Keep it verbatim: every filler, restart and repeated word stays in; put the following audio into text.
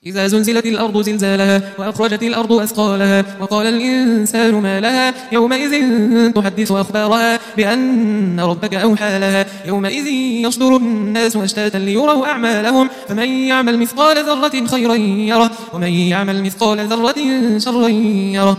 إذا زلزلت الأرض زلزالها وأخرجت الأرض أثقالها وقال الإنسان ما لها يومئذ تحدث أخبارها بأن ربك أوحى لها يومئذ يصدر الناس أشتاتا ليروا أعمالهم فمن يعمل مثقال ذرة خيرا يره ومن يعمل مثقال ذرة شرا يره.